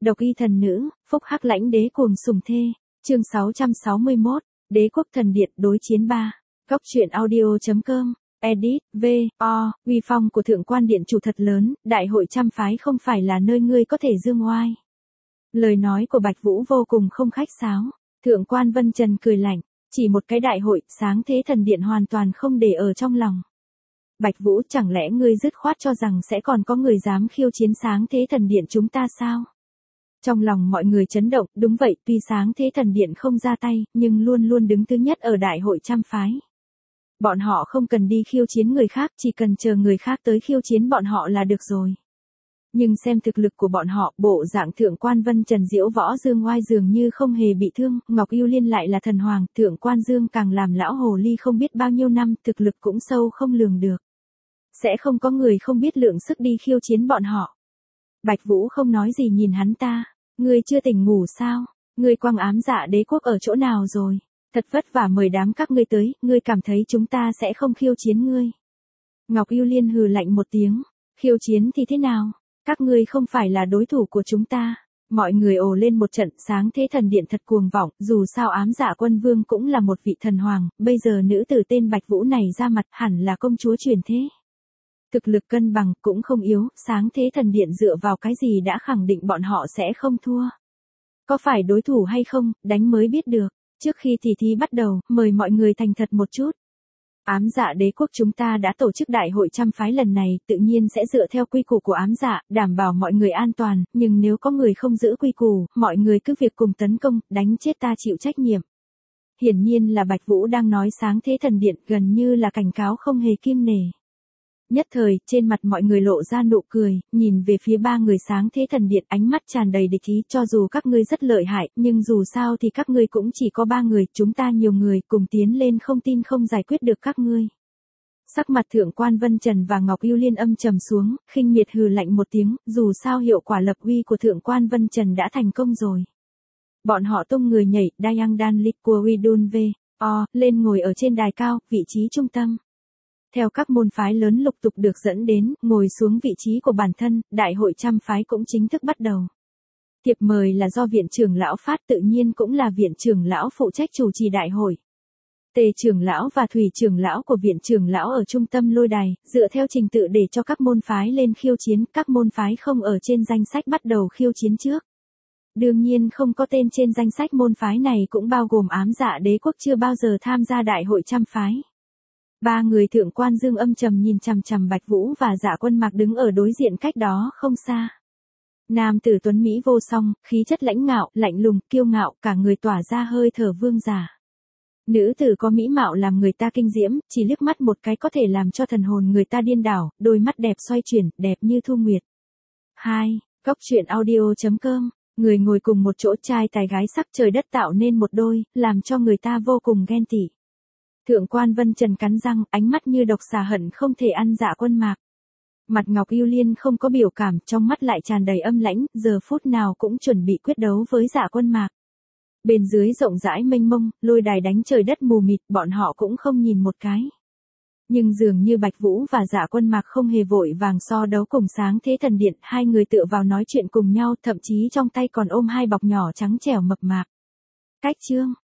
Độc y thần nữ, phúc hắc lãnh đế cuồng sùng thê. Chương 661, Đế quốc thần điện đối chiến 3. Góc truyện audio.com. Edit, V.O. Uy phong của thượng quan điện chủ thật lớn, đại hội trăm phái không phải là nơi ngươi có thể dương oai. Lời nói của Bạch Vũ vô cùng không khách sáo. Thượng quan Vân Trần cười lạnh, chỉ một cái đại hội, sáng thế thần điện hoàn toàn không để ở trong lòng. Bạch Vũ, chẳng lẽ ngươi dứt khoát cho rằng sẽ còn có người dám khiêu chiến sáng thế thần điện chúng ta sao? Trong lòng mọi người chấn động, đúng vậy, tuy sáng thế thần điện không ra tay, nhưng luôn luôn đứng thứ nhất ở đại hội trăm phái. Bọn họ không cần đi khiêu chiến người khác, chỉ cần chờ người khác tới khiêu chiến bọn họ là được rồi. Nhưng xem thực lực của bọn họ, bộ dạng thượng quan Vân Trần diễu võ dương oai dường như không hề bị thương, Ngọc Yêu Liên lại là thần hoàng, thượng quan Dương càng làm lão hồ ly không biết bao nhiêu năm, thực lực cũng sâu không lường được. Sẽ không có người không biết lượng sức đi khiêu chiến bọn họ. Bạch Vũ không nói gì nhìn hắn ta, ngươi chưa tỉnh ngủ sao, ngươi quang ám dạ đế quốc ở chỗ nào rồi, thật vất vả mời đám các ngươi tới, ngươi cảm thấy chúng ta sẽ không khiêu chiến ngươi. Ngọc Yêu Liên hừ lạnh một tiếng, khiêu chiến thì thế nào, các ngươi không phải là đối thủ của chúng ta. Mọi người ồ lên một trận, sáng thế thần điện thật cuồng vọng, dù sao ám dạ quân vương cũng là một vị thần hoàng, bây giờ nữ tử tên Bạch Vũ này ra mặt hẳn là công chúa truyền thế. Thực lực cân bằng cũng không yếu, sáng thế thần điện dựa vào cái gì đã khẳng định bọn họ sẽ không thua. Có phải đối thủ hay không, đánh mới biết được. Trước khi tỷ thí bắt đầu, mời mọi người thành thật một chút. Ám dạ đế quốc chúng ta đã tổ chức đại hội trăm phái lần này, tự nhiên sẽ dựa theo quy củ của ám dạ, đảm bảo mọi người an toàn, nhưng nếu có người không giữ quy củ, mọi người cứ việc cùng tấn công, đánh chết ta chịu trách nhiệm. Hiển nhiên là Bạch Vũ đang nói sáng thế thần điện, gần như là cảnh cáo không hề kiêng nể. Nhất thời, trên mặt mọi người lộ ra nụ cười, nhìn về phía ba người sáng thế thần điện, ánh mắt tràn đầy địch ý, cho dù các ngươi rất lợi hại, nhưng dù sao thì các ngươi cũng chỉ có 3 người, chúng ta nhiều người, cùng tiến lên không tin không giải quyết được các ngươi. Sắc mặt thượng quan Vân Trần và Ngọc Yêu Liên âm trầm xuống, khinh miệt hừ lạnh một tiếng, dù sao hiệu quả lập uy của thượng quan Vân Trần đã thành công rồi. Bọn họ tung người nhảy, Dayang Dan Lik của Widun V.O. lên ngồi ở trên đài cao, vị trí trung tâm. Theo các môn phái lớn lục tục được dẫn đến, ngồi xuống vị trí của bản thân, đại hội trăm phái cũng chính thức bắt đầu. Thiệp mời là do viện trưởng lão phát, tự nhiên cũng là viện trưởng lão phụ trách chủ trì đại hội. Tề trưởng lão và Thủy trưởng lão của viện trưởng lão ở trung tâm lôi đài, dựa theo trình tự để cho các môn phái lên khiêu chiến, các môn phái không ở trên danh sách bắt đầu khiêu chiến trước. Đương nhiên không có tên trên danh sách môn phái này cũng bao gồm ám dạ đế quốc chưa bao giờ tham gia đại hội trăm phái. 3 người thượng quan Dương âm trầm nhìn chằm chằm Bạch Vũ và Dạ Quân Mạc đứng ở đối diện cách đó không xa. Nam tử tuấn mỹ vô song, khí chất lãnh ngạo, lạnh lùng, kiêu ngạo, cả người tỏa ra hơi thở vương giả. Nữ tử có mỹ mạo làm người ta kinh diễm, chỉ liếc mắt một cái có thể làm cho thần hồn người ta điên đảo, đôi mắt đẹp xoay chuyển, đẹp như thu nguyệt. 2. Góc truyện audio.com. Người ngồi cùng một chỗ, trai tài gái sắc trời đất tạo nên một đôi, làm cho người ta vô cùng ghen tị. Thượng quan Vân Trần cắn răng, ánh mắt như độc xà hận không thể ăn Dạ Quân Mạc. Mặt Ngọc Yêu Liên không có biểu cảm, trong mắt lại tràn đầy âm lãnh, giờ phút nào cũng chuẩn bị quyết đấu với Dạ Quân Mạc. Bên dưới rộng rãi mênh mông, lôi đài đánh trời đất mù mịt, bọn họ cũng không nhìn một cái. Nhưng dường như Bạch Vũ và Dạ Quân Mạc không hề vội vàng so đấu cùng sáng thế thần điện, hai người tựa vào nói chuyện cùng nhau, thậm chí trong tay còn ôm 2 bọc nhỏ trắng trẻo mập mạp. Cách chương